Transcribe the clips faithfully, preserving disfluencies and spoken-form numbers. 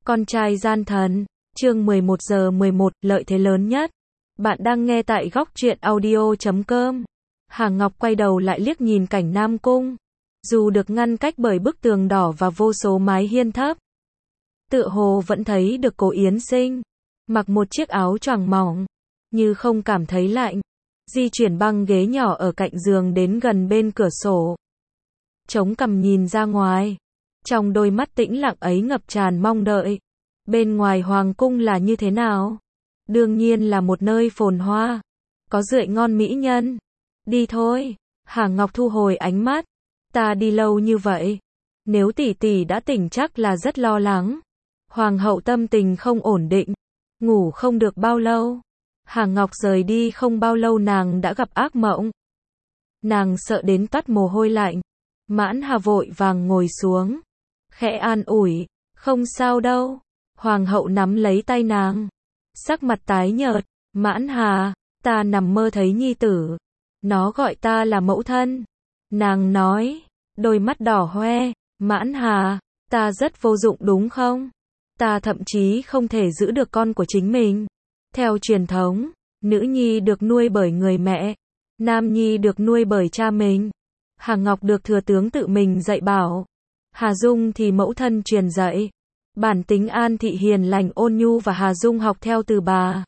Con trai gian thần, chương mười một giờ mười một, lợi thế lớn nhất. Bạn đang nghe tại góc truyện audio chấm com. Hà Ngọc quay đầu lại liếc nhìn cảnh Nam Cung. Dù được ngăn cách bởi bức tường đỏ và vô số mái hiên thấp, tựa hồ vẫn thấy được Cố Yến Sinh mặc một chiếc áo choàng mỏng, như không cảm thấy lạnh, di chuyển băng ghế nhỏ ở cạnh giường đến gần bên cửa sổ, chống cằm nhìn ra ngoài. Trong đôi mắt tĩnh lặng ấy ngập tràn mong đợi. Bên ngoài hoàng cung là như thế nào? Đương nhiên là một nơi phồn hoa, có rượu ngon mỹ nhân. Đi thôi. Hà Ngọc thu hồi ánh mắt. Ta đi lâu như vậy, nếu tỷ tỷ đã tỉnh chắc là rất lo lắng. Hoàng hậu tâm tình không ổn định, ngủ không được bao lâu. Hà Ngọc rời đi không bao lâu nàng đã gặp ác mộng. Nàng sợ đến toát mồ hôi lạnh. Mãn Hà vội vàng ngồi xuống, khẽ an ủi, không sao đâu. Hoàng hậu nắm lấy tay nàng, sắc mặt tái nhợt. Mãn Hà, ta nằm mơ thấy nhi tử, nó gọi ta là mẫu thân. Nàng nói, đôi mắt đỏ hoe. Mãn Hà, ta rất vô dụng đúng không? Ta thậm chí không thể giữ được con của chính mình. Theo truyền thống, nữ nhi được nuôi bởi người mẹ, nam nhi được nuôi bởi cha mình. Hà Ngọc được thừa tướng tự mình dạy bảo, Hà Dung thì mẫu thân truyền dạy. Bản tính An Thị hiền lành ôn nhu và Hà Dung học theo từ bà.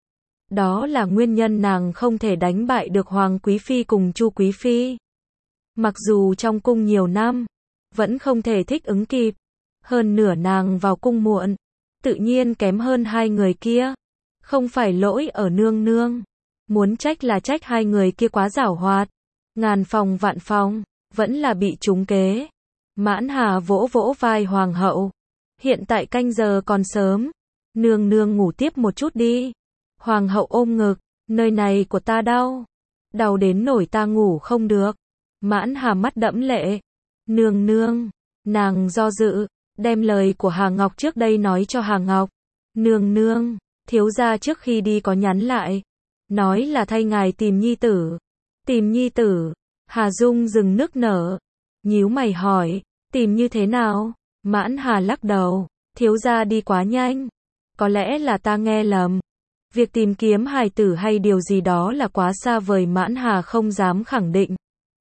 Đó là nguyên nhân nàng không thể đánh bại được Hoàng Quý Phi cùng Chu Quý Phi. Mặc dù trong cung nhiều năm, vẫn không thể thích ứng kịp. Hơn nửa nàng vào cung muộn, tự nhiên kém hơn hai người kia. Không phải lỗi ở nương nương, muốn trách là trách hai người kia quá giảo hoạt. Ngàn phòng vạn phòng, vẫn là bị trúng kế. Mãn Hà vỗ vỗ vai hoàng hậu. Hiện tại canh giờ còn sớm, nương nương ngủ tiếp một chút đi. Hoàng hậu ôm ngực, nơi này của ta đau, đau đến nổi ta ngủ không được. Mãn Hà mắt đẫm lệ. Nương nương, nàng do dự, đem lời của Hà Ngọc trước đây nói cho Hà Ngọc. Nương nương, thiếu gia trước khi đi có nhắn lại, nói là thay ngài tìm nhi tử. Tìm nhi tử? Hà Dung dừng nức nở, nhíu mày hỏi, tìm như thế nào? Mãn Hà lắc đầu, thiếu gia đi quá nhanh, có lẽ là ta nghe lầm. Việc tìm kiếm hài tử hay điều gì đó là quá xa vời. Mãn Hà không dám khẳng định.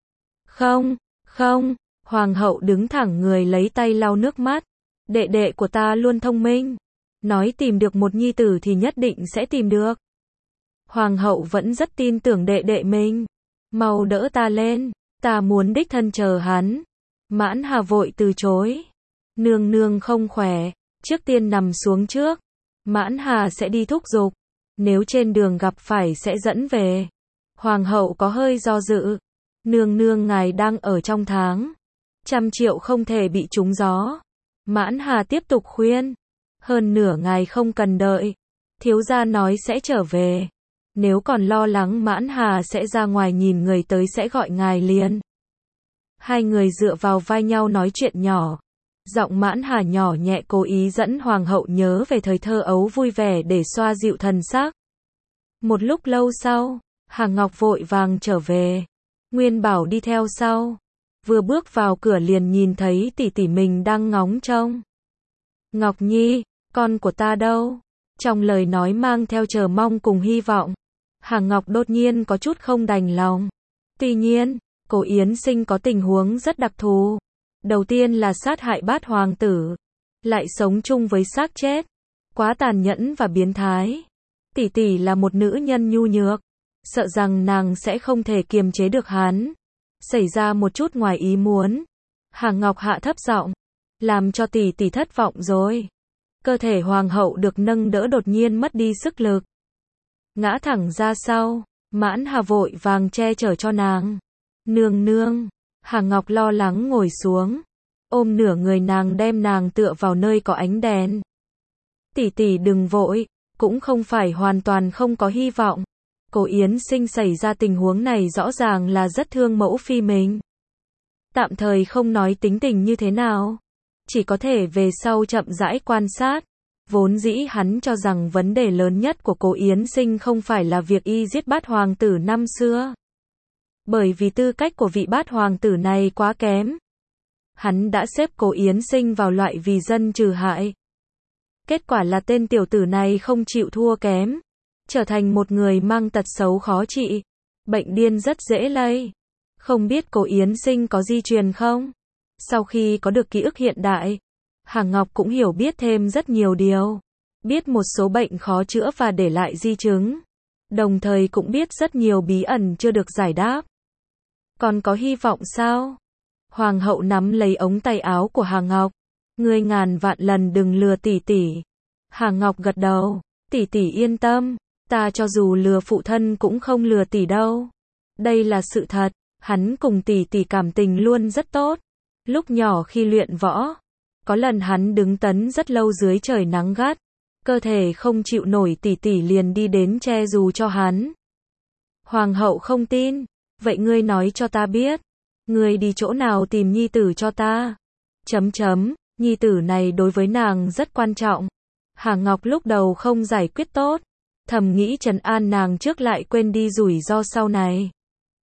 Không, không. Hoàng hậu đứng thẳng người lấy tay lau nước mắt. Đệ đệ của ta luôn thông minh, nói tìm được một nhi tử thì nhất định sẽ tìm được. Hoàng hậu vẫn rất tin tưởng đệ đệ mình. Mau đỡ ta lên, ta muốn đích thân chờ hắn. Mãn Hà vội từ chối. Nương nương không khỏe, trước tiên nằm xuống trước. Mãn Hà sẽ đi thúc giục, nếu trên đường gặp phải sẽ dẫn về. Hoàng hậu có hơi do dự. Nương nương ngài đang ở trong tháng, trăm triệu không thể bị trúng gió. Mãn Hà tiếp tục khuyên. Hơn nửa ngài không cần đợi, thiếu gia nói sẽ trở về. Nếu còn lo lắng Mãn Hà sẽ ra ngoài nhìn người tới sẽ gọi ngài liền. Hai người dựa vào vai nhau nói chuyện nhỏ. Giọng Mãn Hà nhỏ nhẹ cố ý dẫn hoàng hậu nhớ về thời thơ ấu vui vẻ để xoa dịu thần sắc. Một lúc lâu sau, Hà Ngọc vội vàng trở về. Nguyên Bảo đi theo sau. Vừa bước vào cửa liền nhìn thấy tỷ tỷ mình đang ngóng trông. Ngọc Nhi, con của ta đâu? Trong lời nói mang theo chờ mong cùng hy vọng. Hà Ngọc đột nhiên có chút không đành lòng. Tuy nhiên, Cố Yến Sinh có tình huống rất đặc thù. Đầu tiên là sát hại bát hoàng tử, lại sống chung với xác chết. Quá tàn nhẫn và biến thái. Tỷ tỷ là một nữ nhân nhu nhược, sợ rằng nàng sẽ không thể kiềm chế được hắn. Xảy ra một chút ngoài ý muốn. Hà Ngọc hạ thấp giọng, làm cho tỷ tỷ thất vọng rồi. Cơ thể hoàng hậu được nâng đỡ đột nhiên mất đi sức lực, ngã thẳng ra sau. Mãn Hà vội vàng che chở cho nàng. Nương nương. Hà Ngọc lo lắng ngồi xuống, ôm nửa người nàng đem nàng tựa vào nơi có ánh đèn. Tỷ tỷ đừng vội, cũng không phải hoàn toàn không có hy vọng. Cố Yến Sinh xảy ra tình huống này rõ ràng là rất thương mẫu phi mình. Tạm thời không nói tính tình như thế nào, chỉ có thể về sau chậm rãi quan sát. Vốn dĩ hắn cho rằng vấn đề lớn nhất của Cố Yến Sinh không phải là việc y giết bát hoàng tử năm xưa. Bởi vì tư cách của vị bát hoàng tử này quá kém. Hắn đã xếp Cố Yến Sinh vào loại vì dân trừ hại. Kết quả là tên tiểu tử này không chịu thua kém, trở thành một người mang tật xấu khó trị. Bệnh điên rất dễ lây. Không biết cô Yến Sinh có di truyền không? Sau khi có được ký ức hiện đại, Hà Ngọc cũng hiểu biết thêm rất nhiều điều. Biết một số bệnh khó chữa và để lại di chứng. Đồng thời cũng biết rất nhiều bí ẩn chưa được giải đáp. Còn có hy vọng sao? Hoàng hậu nắm lấy ống tay áo của Hà Ngọc. Ngươi ngàn vạn lần đừng lừa tỷ tỷ. Hà Ngọc gật đầu. Tỷ tỷ yên tâm. Ta cho dù lừa phụ thân cũng không lừa tỷ đâu. Đây là sự thật. Hắn cùng tỷ tỷ cảm tình luôn rất tốt. Lúc nhỏ khi luyện võ, có lần hắn đứng tấn rất lâu dưới trời nắng gắt. Cơ thể không chịu nổi, tỷ tỷ liền đi đến che dù cho hắn. Hoàng hậu không tin. Vậy ngươi nói cho ta biết. Ngươi đi chỗ nào tìm nhi tử cho ta? Chấm chấm, nhi tử này đối với nàng rất quan trọng. Hà Ngọc lúc đầu không giải quyết tốt. Thầm nghĩ trấn an nàng trước lại quên đi rủi ro sau này.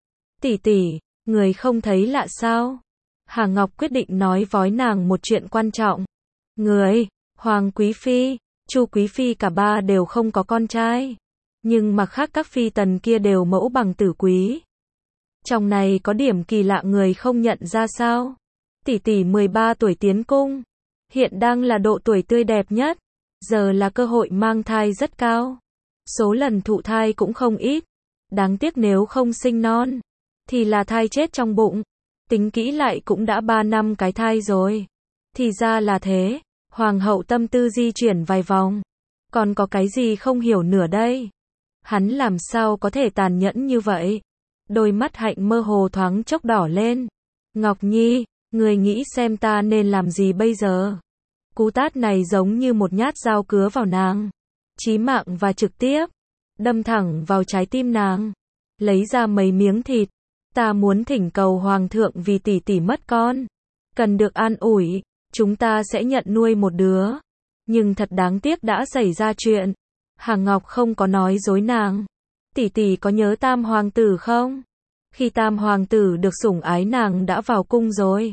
Tỷ tỷ, người không thấy lạ sao? Hà Ngọc quyết định nói với nàng một chuyện quan trọng. Người, Hoàng Quý Phi, Chu Quý Phi cả ba đều không có con trai. Nhưng mà khác các phi tần kia đều mẫu bằng tử quý. Trong này có điểm kỳ lạ người không nhận ra sao? Tỷ tỷ mười ba tuổi tiến cung. Hiện đang là độ tuổi tươi đẹp nhất. Giờ là cơ hội mang thai rất cao. Số lần thụ thai cũng không ít. Đáng tiếc nếu không sinh non, thì là thai chết trong bụng. Tính kỹ lại cũng đã ba năm cái thai rồi. Thì ra là thế. Hoàng hậu tâm tư di chuyển vài vòng. Còn có cái gì không hiểu nửa đây? Hắn làm sao có thể tàn nhẫn như vậy? Đôi mắt hạnh mơ hồ thoáng chốc đỏ lên. Ngọc Nhi, người nghĩ xem ta nên làm gì bây giờ? Cú tát này giống như một nhát dao cứa vào nàng. Chí mạng và trực tiếp. Đâm thẳng vào trái tim nàng. Lấy ra mấy miếng thịt. Ta muốn thỉnh cầu hoàng thượng vì tỷ tỷ mất con. Cần được an ủi. Chúng ta sẽ nhận nuôi một đứa. Nhưng thật đáng tiếc đã xảy ra chuyện. Hà Ngọc không có nói dối nàng. Tỷ tỷ có nhớ tam hoàng tử không? Khi tam hoàng tử được sủng ái nàng đã vào cung rồi.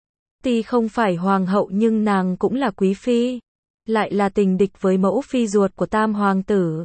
Tuy không phải hoàng hậu nhưng nàng cũng là quý phi. Lại là tình địch với mẫu phi ruột của tam hoàng tử.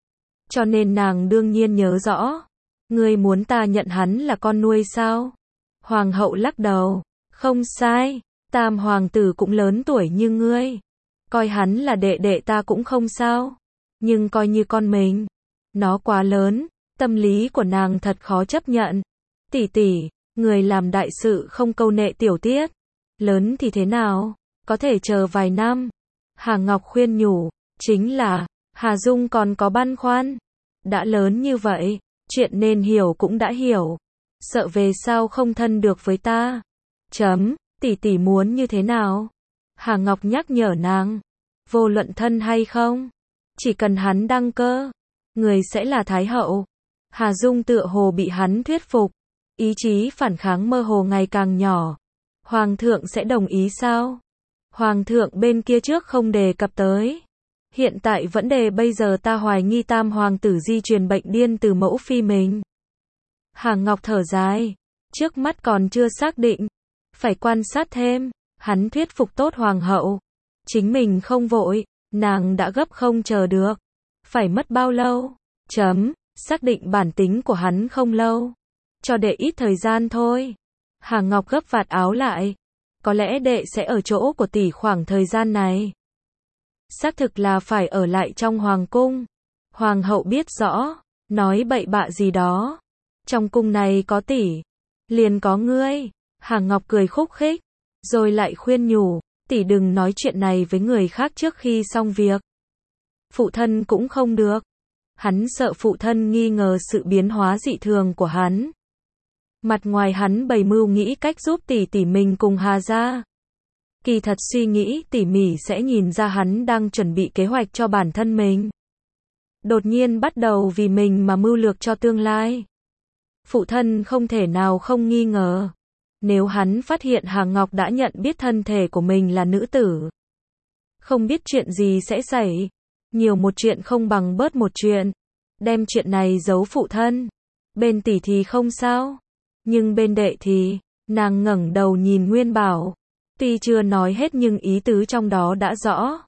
Cho nên nàng đương nhiên nhớ rõ. Ngươi muốn ta nhận hắn là con nuôi sao? Hoàng hậu lắc đầu. Không sai. Tam hoàng tử cũng lớn tuổi như ngươi. Coi hắn là đệ đệ ta cũng không sao. Nhưng coi như con mình. Nó quá lớn. Tâm lý của nàng thật khó chấp nhận. Tỷ tỷ, người làm đại sự không câu nệ tiểu tiết. Lớn thì thế nào? Có thể chờ vài năm. Hà Ngọc khuyên nhủ. Chính là, Hà Dung còn có băn khoăn. Đã lớn như vậy, chuyện nên hiểu cũng đã hiểu. Sợ về sau không thân được với ta. Chấm, tỷ tỷ muốn như thế nào? Hà Ngọc nhắc nhở nàng. Vô luận thân hay không, chỉ cần hắn đăng cơ, người sẽ là thái hậu. Hà Dung tựa hồ bị hắn thuyết phục. Ý chí phản kháng mơ hồ ngày càng nhỏ. Hoàng thượng sẽ đồng ý sao? Hoàng thượng bên kia trước không đề cập tới. Hiện tại vấn đề bây giờ ta hoài nghi tam hoàng tử di truyền bệnh điên từ mẫu phi mình. Hà Ngọc thở dài. Trước mắt còn chưa xác định. Phải quan sát thêm. Hắn thuyết phục tốt hoàng hậu. Chính mình không vội. Nàng đã gấp không chờ được. Phải mất bao lâu? Chấm. Xác định bản tính của hắn không lâu. Cho đệ ít thời gian thôi. Hà Ngọc gấp vạt áo lại. Có lẽ đệ sẽ ở chỗ của tỷ khoảng thời gian này. Xác thực là phải ở lại trong hoàng cung. Hoàng hậu biết rõ. Nói bậy bạ gì đó. Trong cung này có tỷ. Liền có ngươi. Hà Ngọc cười khúc khích. Rồi lại khuyên nhủ. Tỷ đừng nói chuyện này với người khác trước khi xong việc. Phụ thân cũng không được. Hắn sợ phụ thân nghi ngờ sự biến hóa dị thường của hắn. Mặt ngoài hắn bày mưu nghĩ cách giúp tỷ tỷ mình cùng Hà gia. Kỳ thật suy nghĩ tỉ mỉ sẽ nhìn ra hắn đang chuẩn bị kế hoạch cho bản thân mình. Đột nhiên bắt đầu vì mình mà mưu lược cho tương lai. Phụ thân không thể nào không nghi ngờ. Nếu hắn phát hiện Hà Ngọc đã nhận biết thân thể của mình là nữ tử. Không biết chuyện gì sẽ xảy. Nhiều một chuyện không bằng bớt một chuyện. Đem chuyện này giấu phụ thân. Bên tỷ thì không sao. Nhưng bên đệ thì, nàng ngẩng đầu nhìn Nguyên Bảo. Tuy chưa nói hết nhưng ý tứ trong đó đã rõ.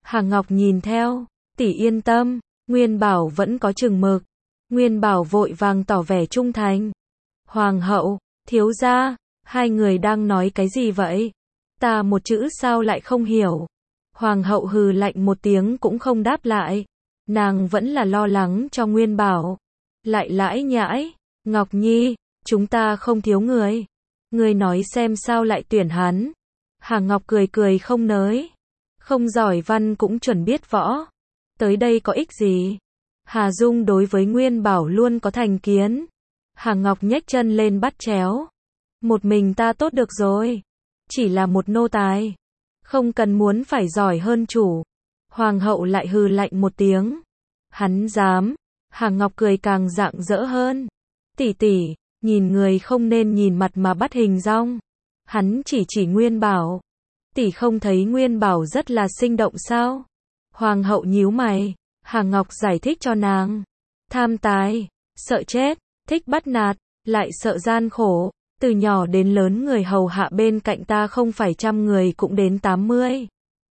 Hà Ngọc nhìn theo, tỷ yên tâm, Nguyên Bảo vẫn có chừng mực. Nguyên Bảo vội vàng tỏ vẻ trung thành. Hoàng hậu, thiếu gia, hai người đang nói cái gì vậy? Ta một chữ sao lại không hiểu. Hoàng hậu hừ lạnh một tiếng cũng không đáp lại. Nàng vẫn là lo lắng cho Nguyên Bảo. Lại lãi nhãi, Ngọc Nhi, chúng ta không thiếu người. Người nói xem sao lại tuyển hắn. Hà Ngọc cười cười không nới. Không giỏi văn cũng chuẩn biết võ. Tới đây có ích gì? Hà Dung đối với Nguyên Bảo luôn có thành kiến. Hà Ngọc nhếch chân lên bắt chéo. Một mình ta tốt được rồi. Chỉ là một nô tài. Không cần muốn phải giỏi hơn chủ. Hoàng hậu lại hừ lạnh một tiếng. Hắn dám. Hà Ngọc cười càng rạng rỡ hơn. Tỷ tỷ, nhìn người không nên nhìn mặt mà bắt hình dong. Hắn chỉ chỉ Nguyên Bảo. Tỷ không thấy Nguyên Bảo rất là sinh động sao? Hoàng hậu nhíu mày. Hà Ngọc giải thích cho nàng. Tham tài, sợ chết, thích bắt nạt, lại sợ gian khổ. Từ nhỏ đến lớn người hầu hạ bên cạnh ta không phải trăm người cũng đến tám mươi.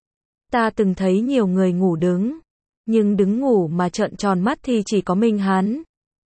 Ta từng thấy nhiều người ngủ đứng. Nhưng đứng ngủ mà trợn tròn mắt thì chỉ có mình hắn.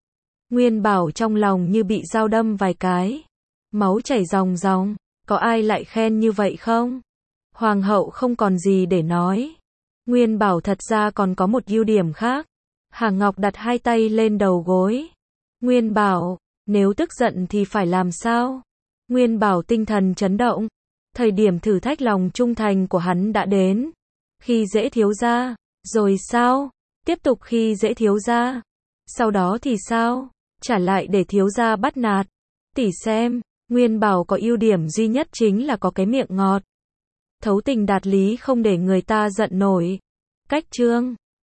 Nguyên Bảo trong lòng như bị dao đâm vài cái. Máu chảy ròng ròng. Có ai lại khen như vậy không? Hoàng hậu không còn gì để nói. Nguyên Bảo thật ra còn có một ưu điểm khác. Hà Ngọc đặt hai tay lên đầu gối. Nguyên Bảo, nếu tức giận thì phải làm sao? Nguyên Bảo tinh thần chấn động. Thời điểm thử thách lòng trung thành của hắn đã đến. Khi dễ thiếu gia, rồi sao? Tiếp tục khi dễ thiếu gia. Sau đó thì sao? Trả lại để thiếu gia bắt nạt. Tỷ xem, Nguyên Bảo có ưu điểm duy nhất chính là có cái miệng ngọt. Thấu tình đạt lý không để người ta giận nổi. Cách chương